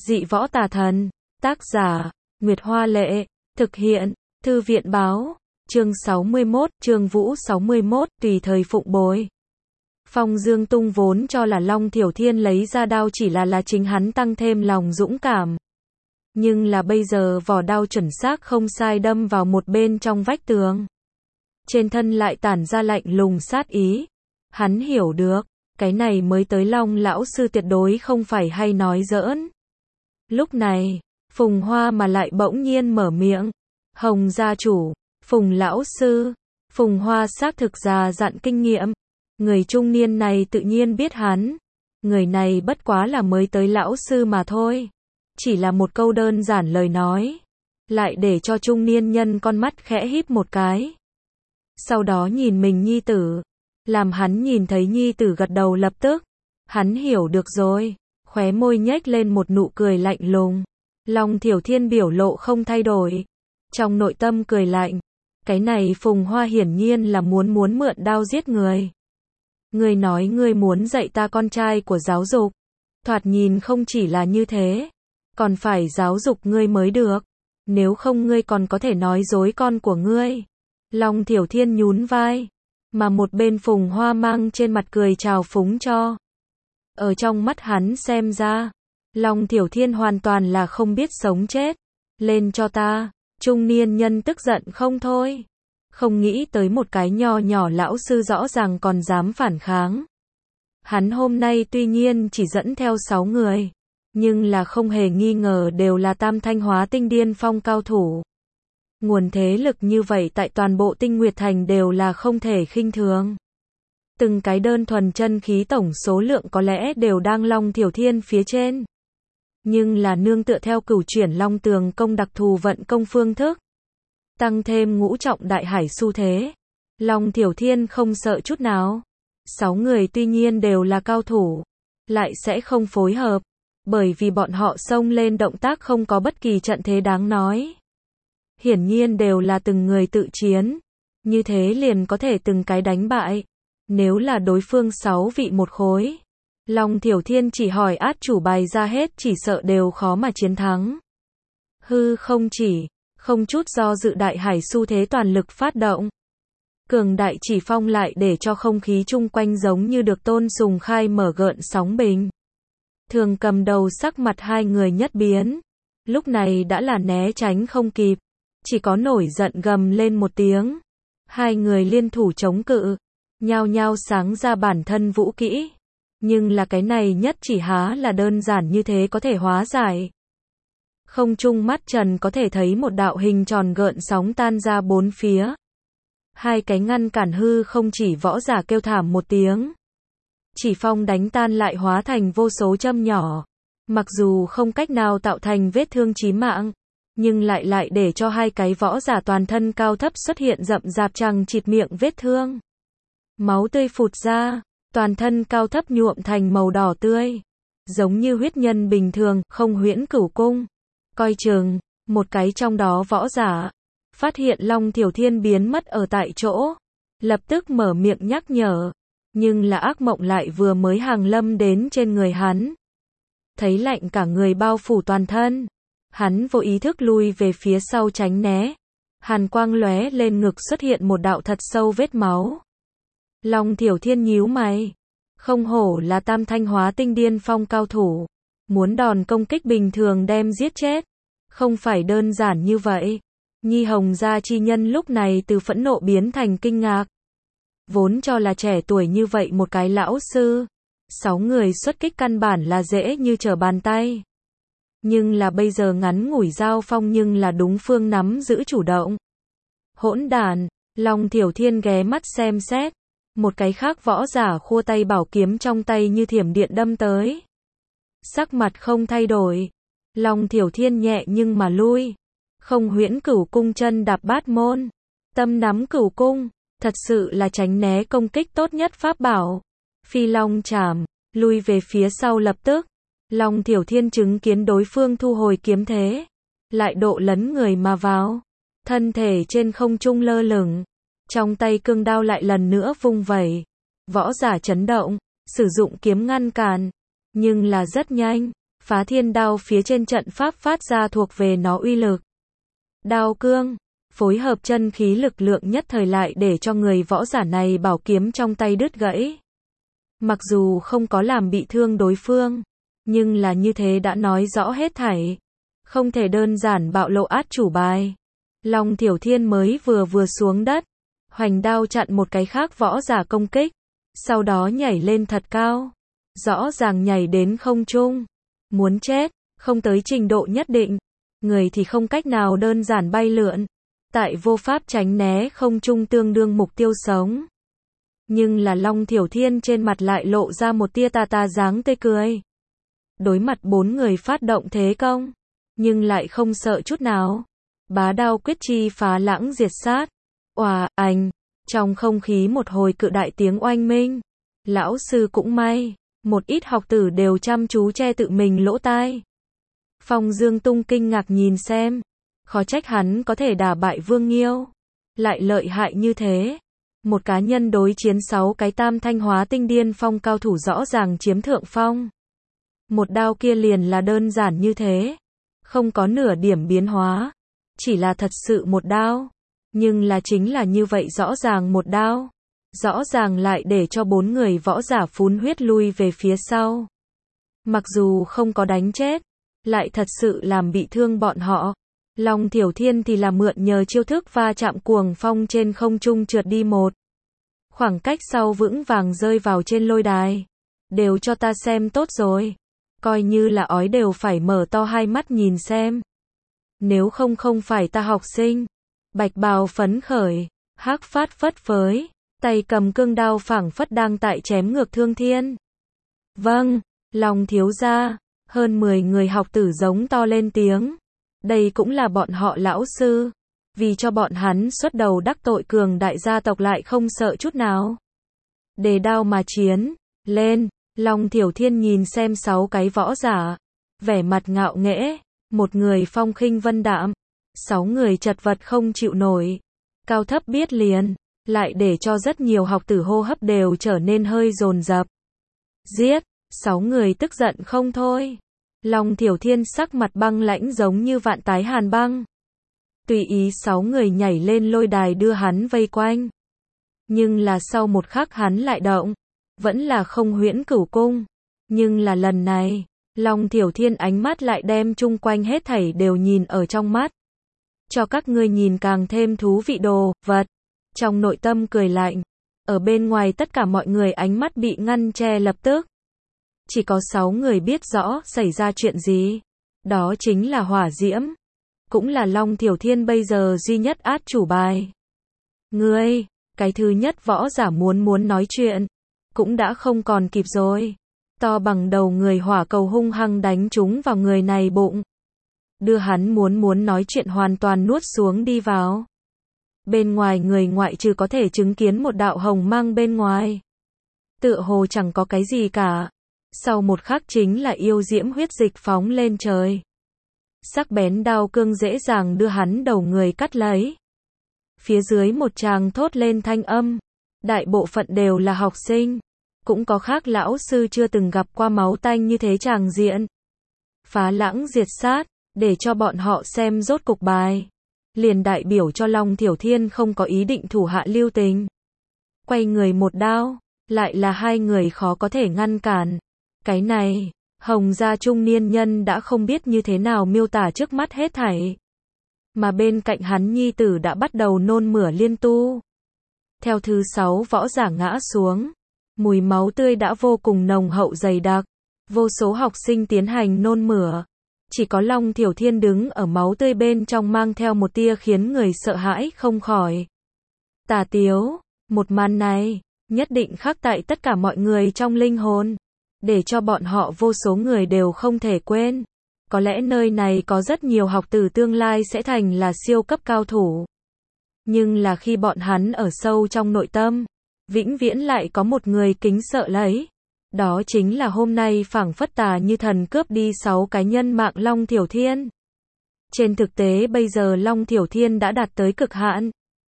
Dị võ tà thần. Tác giả, Nguyệt Hoa Lệ. Thực hiện, Thư viện báo. Chương 61, Chương Vũ 61, tùy thời phụng bồi. Phong Dương Tung vốn cho là Long Thiểu Thiên lấy ra đao chỉ là chính hắn tăng thêm lòng dũng cảm. Nhưng là bây giờ vỏ đao chuẩn xác không sai đâm vào một bên trong vách tường. Trên thân lại tản ra lạnh lùng sát ý. Hắn hiểu được, cái này mới tới Long lão sư tuyệt đối không phải hay nói giỡn. Lúc này, Phùng Hoa mà lại bỗng nhiên mở miệng. Hồng gia chủ, Phùng lão sư. Phùng Hoa xác thực già dặn kinh nghiệm. Người trung niên này tự nhiên biết hắn. Người này bất quá là mới tới lão sư mà thôi. Chỉ là một câu đơn giản lời nói. Lại để cho trung niên nhân con mắt khẽ híp một cái. Sau đó nhìn mình nhi tử. Làm hắn nhìn thấy nhi tử gật đầu lập tức. Hắn hiểu được rồi. Khóe môi nhếch lên một nụ cười lạnh lùng. Long Thiểu Thiên biểu lộ không thay đổi. Trong nội tâm cười lạnh. Cái này Phùng Hoa hiển nhiên là muốn mượn đao giết người. Ngươi nói ngươi muốn dạy ta con trai của giáo dục. Thoạt nhìn không chỉ là như thế. Còn phải giáo dục ngươi mới được. Nếu không ngươi còn có thể nói dối con của ngươi. Long Thiểu Thiên nhún vai. Mà một bên Phùng Hoa mang trên mặt cười trào phúng cho. Ở trong mắt hắn xem ra. Long Thiểu Thiên hoàn toàn là không biết sống chết. Lên cho ta. Trung niên nhân tức giận không thôi. Không nghĩ tới một cái nho nhỏ lão sư rõ ràng còn dám phản kháng. Hắn hôm nay tuy nhiên chỉ dẫn theo 6 người. Nhưng là không hề nghi ngờ đều là tam thanh hóa tinh điên phong cao thủ. Nguồn thế lực như vậy tại toàn bộ Tinh Nguyệt Thành đều là không thể khinh thường. Từng cái đơn thuần chân khí tổng số lượng có lẽ đều đang Long Thiểu Thiên phía trên. Nhưng là nương tựa theo cửu chuyển Long Tường công đặc thù vận công phương thức. Tăng thêm ngũ trọng đại hải xu thế. Long Thiểu Thiên không sợ chút nào. 6 người tuy nhiên đều là cao thủ. Lại sẽ không phối hợp. Bởi vì bọn họ xông lên động tác không có bất kỳ trận thế đáng nói. Hiển nhiên đều là từng người tự chiến. Như thế liền có thể từng cái đánh bại. Nếu là đối phương 6 vị một khối. Long Thiểu Thiên chỉ hỏi át chủ bài ra hết chỉ sợ đều khó mà chiến thắng. Hư không chỉ. Không chút do dự đại hải xu thế toàn lực phát động. Cường đại chỉ phong lại để cho không khí chung quanh giống như được tôn sùng khai mở gợn sóng bình. Thường cầm đầu sắc mặt hai người nhất biến. Lúc này đã là né tránh không kịp. Chỉ có nổi giận gầm lên một tiếng. Hai người liên thủ chống cự. Nhao nhao sáng ra bản thân vũ kỹ. Nhưng là cái này nhất chỉ há là đơn giản như thế có thể hóa giải. Không trung mắt trần có thể thấy một đạo hình tròn gợn sóng tan ra bốn phía. Hai cái ngăn cản hư không chỉ võ giả kêu thảm một tiếng. Chỉ phong đánh tan lại hóa thành vô số châm nhỏ. Mặc dù không cách nào tạo thành vết thương chí mạng. Nhưng lại để cho hai cái võ giả toàn thân cao thấp xuất hiện rậm rạp chằng chịt miệng vết thương. Máu tươi phụt ra. Toàn thân cao thấp nhuộm thành màu đỏ tươi. Giống như huyết nhân bình thường, không huyễn cửu cung. Coi chừng, một cái trong đó võ giả. Phát hiện Long Thiểu Thiên biến mất ở tại chỗ. Lập tức mở miệng nhắc nhở. Nhưng là ác mộng lại vừa mới hàng lâm đến trên người hắn. Thấy lạnh cả người bao phủ toàn thân. Hắn vô ý thức lui về phía sau tránh né. Hàn quang lóe lên ngực xuất hiện một đạo thật sâu vết máu. Long Thiểu Thiên nhíu mày. Không hổ là tam thanh hóa tinh điên phong cao thủ. Muốn đòn công kích bình thường đem giết chết. Không phải đơn giản như vậy. Nhi Hồng gia chi nhân lúc này từ phẫn nộ biến thành kinh ngạc. Vốn cho là trẻ tuổi như vậy một cái lão sư. 6 người xuất kích căn bản là dễ như trở bàn tay. Nhưng là bây giờ ngắn ngủi giao phong nhưng là đúng phương nắm giữ chủ động. Hỗn đản, Long Thiểu Thiên ghé mắt xem xét. Một cái khác võ giả khua tay bảo kiếm trong tay như thiểm điện đâm tới. Sắc mặt không thay đổi. Long Thiểu Thiên nhẹ nhưng mà lui. Không huyễn cửu cung chân đạp bát môn. Tâm nắm cửu cung. Thật sự là tránh né công kích tốt nhất pháp bảo. Phi Long chảm. Lui về phía sau lập tức. Long Thiểu Thiên chứng kiến đối phương thu hồi kiếm thế. Lại độ lấn người mà vào. Thân thể trên không trung lơ lửng. Trong tay cương đao lại lần nữa vung vẩy. Võ giả chấn động. Sử dụng kiếm ngăn cản. Nhưng là rất nhanh. Phá thiên đao phía trên trận pháp phát ra thuộc về nó uy lực. Đao cương, phối hợp chân khí lực lượng nhất thời lại để cho người võ giả này bảo kiếm trong tay đứt gãy. Mặc dù không có làm bị thương đối phương, nhưng là như thế đã nói rõ hết thảy. Không thể đơn giản bạo lộ át chủ bài. Long Thiểu Thiên mới vừa xuống đất, hoành đao chặn một cái khác võ giả công kích, sau đó nhảy lên thật cao. Rõ ràng nhảy đến không trung. Muốn chết, không tới trình độ nhất định, người thì không cách nào đơn giản bay lượn. Tại vô pháp tránh né không trung tương đương mục tiêu sống. Nhưng là Long Thiểu Thiên trên mặt lại lộ ra một tia tà dáng tươi cười. Đối mặt 4 người phát động thế công, nhưng lại không sợ chút nào. Bá đao quyết chi phá lãng diệt sát. Oà, ảnh, trong không khí một hồi cự đại tiếng oanh minh. Lão sư cũng may, một ít học tử đều chăm chú che tự mình lỗ tai. Phong Dương Tung kinh ngạc nhìn xem, khó trách hắn có thể đả bại Vương Nghiêu, lại lợi hại như thế. Một cá nhân đối chiến 6 cái tam thanh hóa tinh điên phong cao thủ rõ ràng chiếm thượng phong. Một đao kia liền là đơn giản như thế, không có nửa điểm biến hóa, chỉ là thật sự một đao, nhưng là chính là như vậy rõ ràng một đao, rõ ràng lại để cho 4 người võ giả phun huyết lui về phía sau. Mặc dù không có đánh chết, lại thật sự làm bị thương bọn họ. Long Thiểu Thiên thì là mượn nhờ chiêu thức va chạm cuồng phong trên không trung trượt đi một khoảng cách sau vững vàng rơi vào trên lôi đài. Đều cho ta xem tốt rồi. Coi như là ói đều phải mở to hai mắt nhìn xem. Nếu không phải ta học sinh. Bạch bào phấn khởi, hắc phát phất phới, tay cầm cương đao phảng phất đang tại chém ngược Thương Thiên. Vâng, Long thiếu gia, hơn 10 người học tử giống to lên tiếng. Đây cũng là bọn họ lão sư, vì cho bọn hắn xuất đầu đắc tội cường đại gia tộc lại không sợ chút nào. Đề đao mà chiến, lên, Long Thiểu Thiên nhìn xem 6 cái võ giả, vẻ mặt ngạo nghễ, một người phong khinh vân đạm, 6 người chật vật không chịu nổi, cao thấp biết liền, lại để cho rất nhiều học tử hô hấp đều trở nên hơi dồn dập. Giết, 6 người tức giận không thôi. Long Thiểu Thiên sắc mặt băng lãnh giống như vạn tái hàn băng. Tùy ý 6 người nhảy lên lôi đài đưa hắn vây quanh. Nhưng là sau một khắc hắn lại động. Vẫn là không huyễn cửu cung. Nhưng là lần này, Long Thiểu Thiên ánh mắt lại đem chung quanh hết thảy đều nhìn ở trong mắt. Cho các ngươi nhìn càng thêm thú vị đồ vật. Trong nội tâm cười lạnh. Ở bên ngoài tất cả mọi người ánh mắt bị ngăn che lập tức. Chỉ có 6 người biết rõ xảy ra chuyện gì. Đó chính là hỏa diễm. Cũng là Long Thiểu Thiên bây giờ duy nhất át chủ bài. Ngươi, cái thứ nhất võ giả muốn nói chuyện. Cũng đã không còn kịp rồi. To bằng đầu người hỏa cầu hung hăng đánh trúng vào người này bụng. Đưa hắn muốn nói chuyện hoàn toàn nuốt xuống đi vào. Bên ngoài người ngoại trừ có thể chứng kiến một đạo hồng mang bên ngoài. Tựa hồ chẳng có cái gì cả. Sau một khắc chính là yêu diễm huyết dịch phóng lên trời. Sắc bén đao cương dễ dàng đưa hắn đầu người cắt lấy. Phía dưới một tràng thốt lên thanh âm. Đại bộ phận đều là học sinh. Cũng có khác lão sư chưa từng gặp qua máu tanh như thế tràng diện. Phá lãng diệt sát, để cho bọn họ xem rốt cục bài. Liền đại biểu cho Long Thiểu Thiên không có ý định thủ hạ lưu tình. Quay người một đao, lại là 2 người khó có thể ngăn cản. Cái này, Hồng gia trung niên nhân đã không biết như thế nào miêu tả trước mắt hết thảy. Mà bên cạnh hắn nhi tử đã bắt đầu nôn mửa liên tu. Theo thứ 6 võ giả ngã xuống, mùi máu tươi đã vô cùng nồng hậu dày đặc. Vô số học sinh tiến hành nôn mửa. Chỉ có Long Thiểu Thiên đứng ở máu tươi bên trong mang theo một tia khiến người sợ hãi không khỏi. Tà tiếu, một màn này, nhất định khắc tại tất cả mọi người trong linh hồn. Để cho bọn họ vô số người đều không thể quên. Có lẽ nơi này có rất nhiều học tử tương lai sẽ thành là siêu cấp cao thủ. Nhưng là khi bọn hắn ở sâu trong nội tâm, vĩnh viễn lại có một người kính sợ lấy. Đó chính là hôm nay phảng phất tà như thần cướp đi 6 cái nhân mạng Long Thiểu Thiên. Trên thực tế bây giờ Long Thiểu Thiên đã đạt tới cực hạn.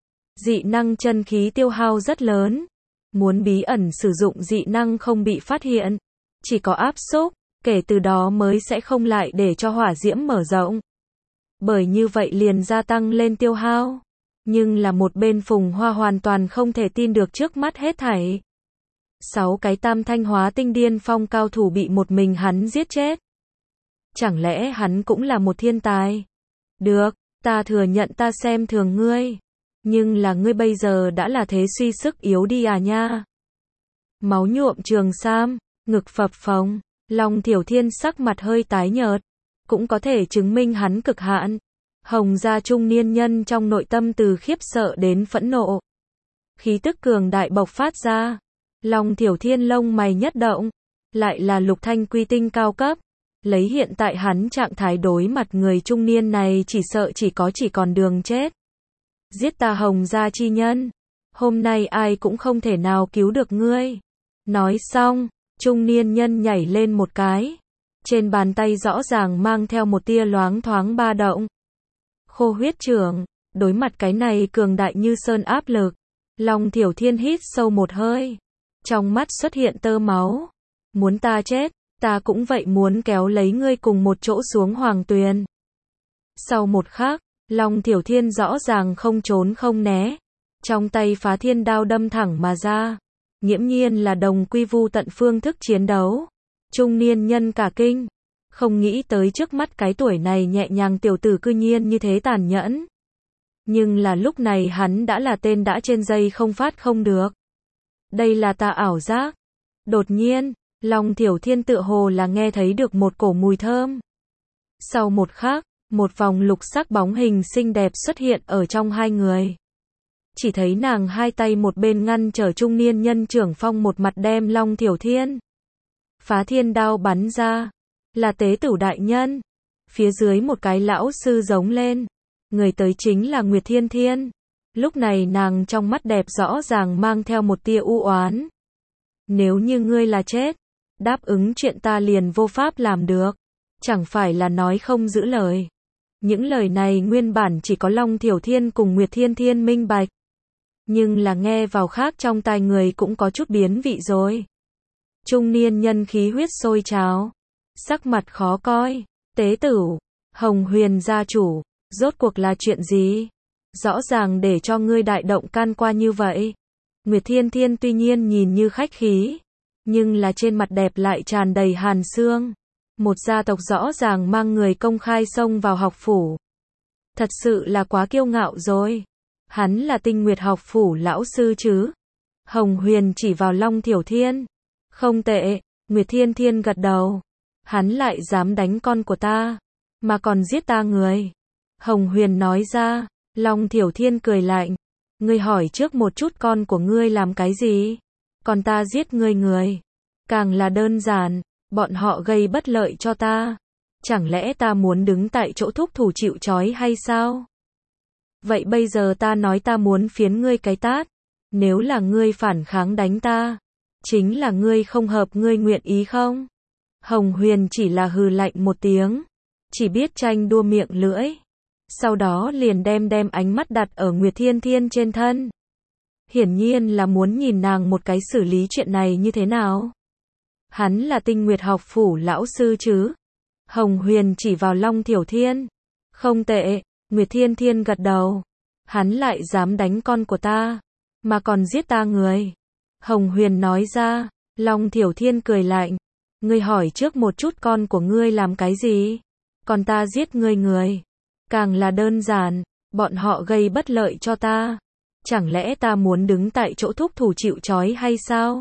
Dị năng chân khí tiêu hao rất lớn. Muốn bí ẩn sử dụng dị năng không bị phát hiện. Chỉ có áp xúc, kể từ đó mới sẽ không lại để cho hỏa diễm mở rộng. Bởi như vậy liền gia tăng lên tiêu hao. Nhưng là một bên Phùng Hoa hoàn toàn không thể tin được trước mắt hết thảy. 6 cái tam thanh hóa tinh điên phong cao thủ bị một mình hắn giết chết. Chẳng lẽ hắn cũng là một thiên tài? Được, ta thừa nhận ta xem thường ngươi. Nhưng là ngươi bây giờ đã là thế suy sức yếu đi à nha. Máu nhuộm trường sam, ngực phập phồng, Long Thiểu Thiên sắc mặt hơi tái nhợt. Cũng có thể chứng minh hắn cực hạn. Hồng gia trung niên nhân trong nội tâm từ khiếp sợ đến phẫn nộ. Khí tức cường đại bộc phát ra. Long Thiểu Thiên lông mày nhất động. Lại là lục thanh quy tinh cao cấp. Lấy hiện tại hắn trạng thái đối mặt người trung niên này chỉ sợ chỉ còn đường chết. Giết ta Hồng gia chi nhân. Hôm nay ai cũng không thể nào cứu được ngươi. Nói xong, trung niên nhân nhảy lên một cái. Trên bàn tay rõ ràng mang theo một tia loáng thoáng ba động. Khô huyết trưởng, đối mặt cái này cường đại như sơn áp lực. Long Thiểu Thiên hít sâu một hơi. Trong mắt xuất hiện tơ máu. Muốn ta chết, ta cũng vậy muốn kéo lấy ngươi cùng một chỗ xuống hoàng tuyền. Sau một khắc, Long Thiểu Thiên rõ ràng không trốn không né. Trong tay phá thiên đao đâm thẳng mà ra. Nghiễm nhiên là đồng quy vu tận phương thức chiến đấu. Trung niên nhân cả kinh. Không nghĩ tới trước mắt cái tuổi này nhẹ nhàng tiểu tử cư nhiên như thế tàn nhẫn. Nhưng là lúc này hắn đã là tên đã trên dây không phát không được. Đây là ta ảo giác. Đột nhiên, Long Thiểu Thiên tựa hồ là nghe thấy được một cổ mùi thơm. Sau một khắc, một vòng lục sắc bóng hình xinh đẹp xuất hiện ở trong hai người. Chỉ thấy nàng hai tay một bên ngăn trở trung niên nhân trưởng phong một mặt đem Long Thiểu Thiên. Phá thiên đao bắn ra. Là tế tửu đại nhân. Phía dưới một cái lão sư giống lên. Người tới chính là Nguyệt Thiên Thiên. Lúc này nàng trong mắt đẹp rõ ràng mang theo một tia u oán. Nếu như ngươi là chết, đáp ứng chuyện ta liền vô pháp làm được. Chẳng phải là nói không giữ lời. Những lời này nguyên bản chỉ có Long Thiểu Thiên cùng Nguyệt Thiên Thiên minh bạch. Nhưng là nghe vào khác trong tai người cũng có chút biến vị rồi. Trung niên nhân khí huyết sôi trào. Sắc mặt khó coi. Tế tửu, Hồng Huyền gia chủ, rốt cuộc là chuyện gì? Rõ ràng để cho ngươi đại động can qua như vậy. Nguyệt Thiên Thiên tuy nhiên nhìn như khách khí, nhưng là trên mặt đẹp lại tràn đầy hàn xương. Một gia tộc rõ ràng mang người công khai xông vào học phủ. Thật sự là quá kiêu ngạo rồi. Hắn là Tinh Nguyệt học phủ lão sư chứ? Hồng Huyền chỉ vào Long Thiểu Thiên. Không tệ, Nguyệt Thiên Thiên gật đầu. Hắn lại dám đánh con của ta, mà còn giết ta người. Hồng Huyền nói ra. Long Thiểu Thiên cười lạnh. Ngươi hỏi trước một chút con của ngươi làm cái gì? Còn ta giết ngươi người. Càng là đơn giản, bọn họ gây bất lợi cho ta. Chẳng lẽ ta muốn đứng tại chỗ thúc thủ chịu trói hay sao? Vậy bây giờ ta nói ta muốn phiến ngươi cái tát. Nếu là ngươi phản kháng đánh ta, chính là ngươi không hợp ngươi nguyện ý không? Hồng Huyền chỉ là hừ lạnh một tiếng. Chỉ biết tranh đua miệng lưỡi. Sau đó liền đem ánh mắt đặt ở Nguyệt Thiên Thiên trên thân. Hiển nhiên là muốn nhìn nàng một cái xử lý chuyện này như thế nào. Hắn là Tinh Nguyệt học phủ lão sư chứ? Hồng Huyền chỉ vào Long Thiểu Thiên. Không tệ, Nguyệt Thiên Thiên gật đầu. Hắn lại dám đánh con của ta, mà còn giết ta người. Hồng Huyền nói ra. Long Thiểu Thiên cười lạnh. Ngươi hỏi trước một chút con của ngươi làm cái gì? Còn ta giết ngươi người. Càng là đơn giản, bọn họ gây bất lợi cho ta. Chẳng lẽ ta muốn đứng tại chỗ thúc thủ chịu trói hay sao?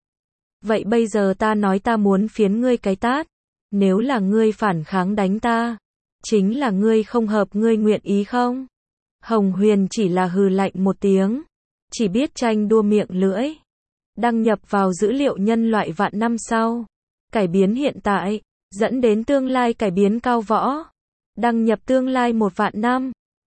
Vậy bây giờ ta nói ta muốn phiến ngươi cái tát. Nếu là ngươi phản kháng đánh ta, chính là ngươi không hợp ngươi nguyện ý không? Hồng Huyền chỉ là hừ lạnh một tiếng. Chỉ biết tranh đua miệng lưỡi. Đăng nhập vào dữ liệu nhân loại vạn năm sau. Cải biến hiện tại, dẫn đến tương lai cải biến cao võ. Đăng nhập tương lai 1 vạn năm.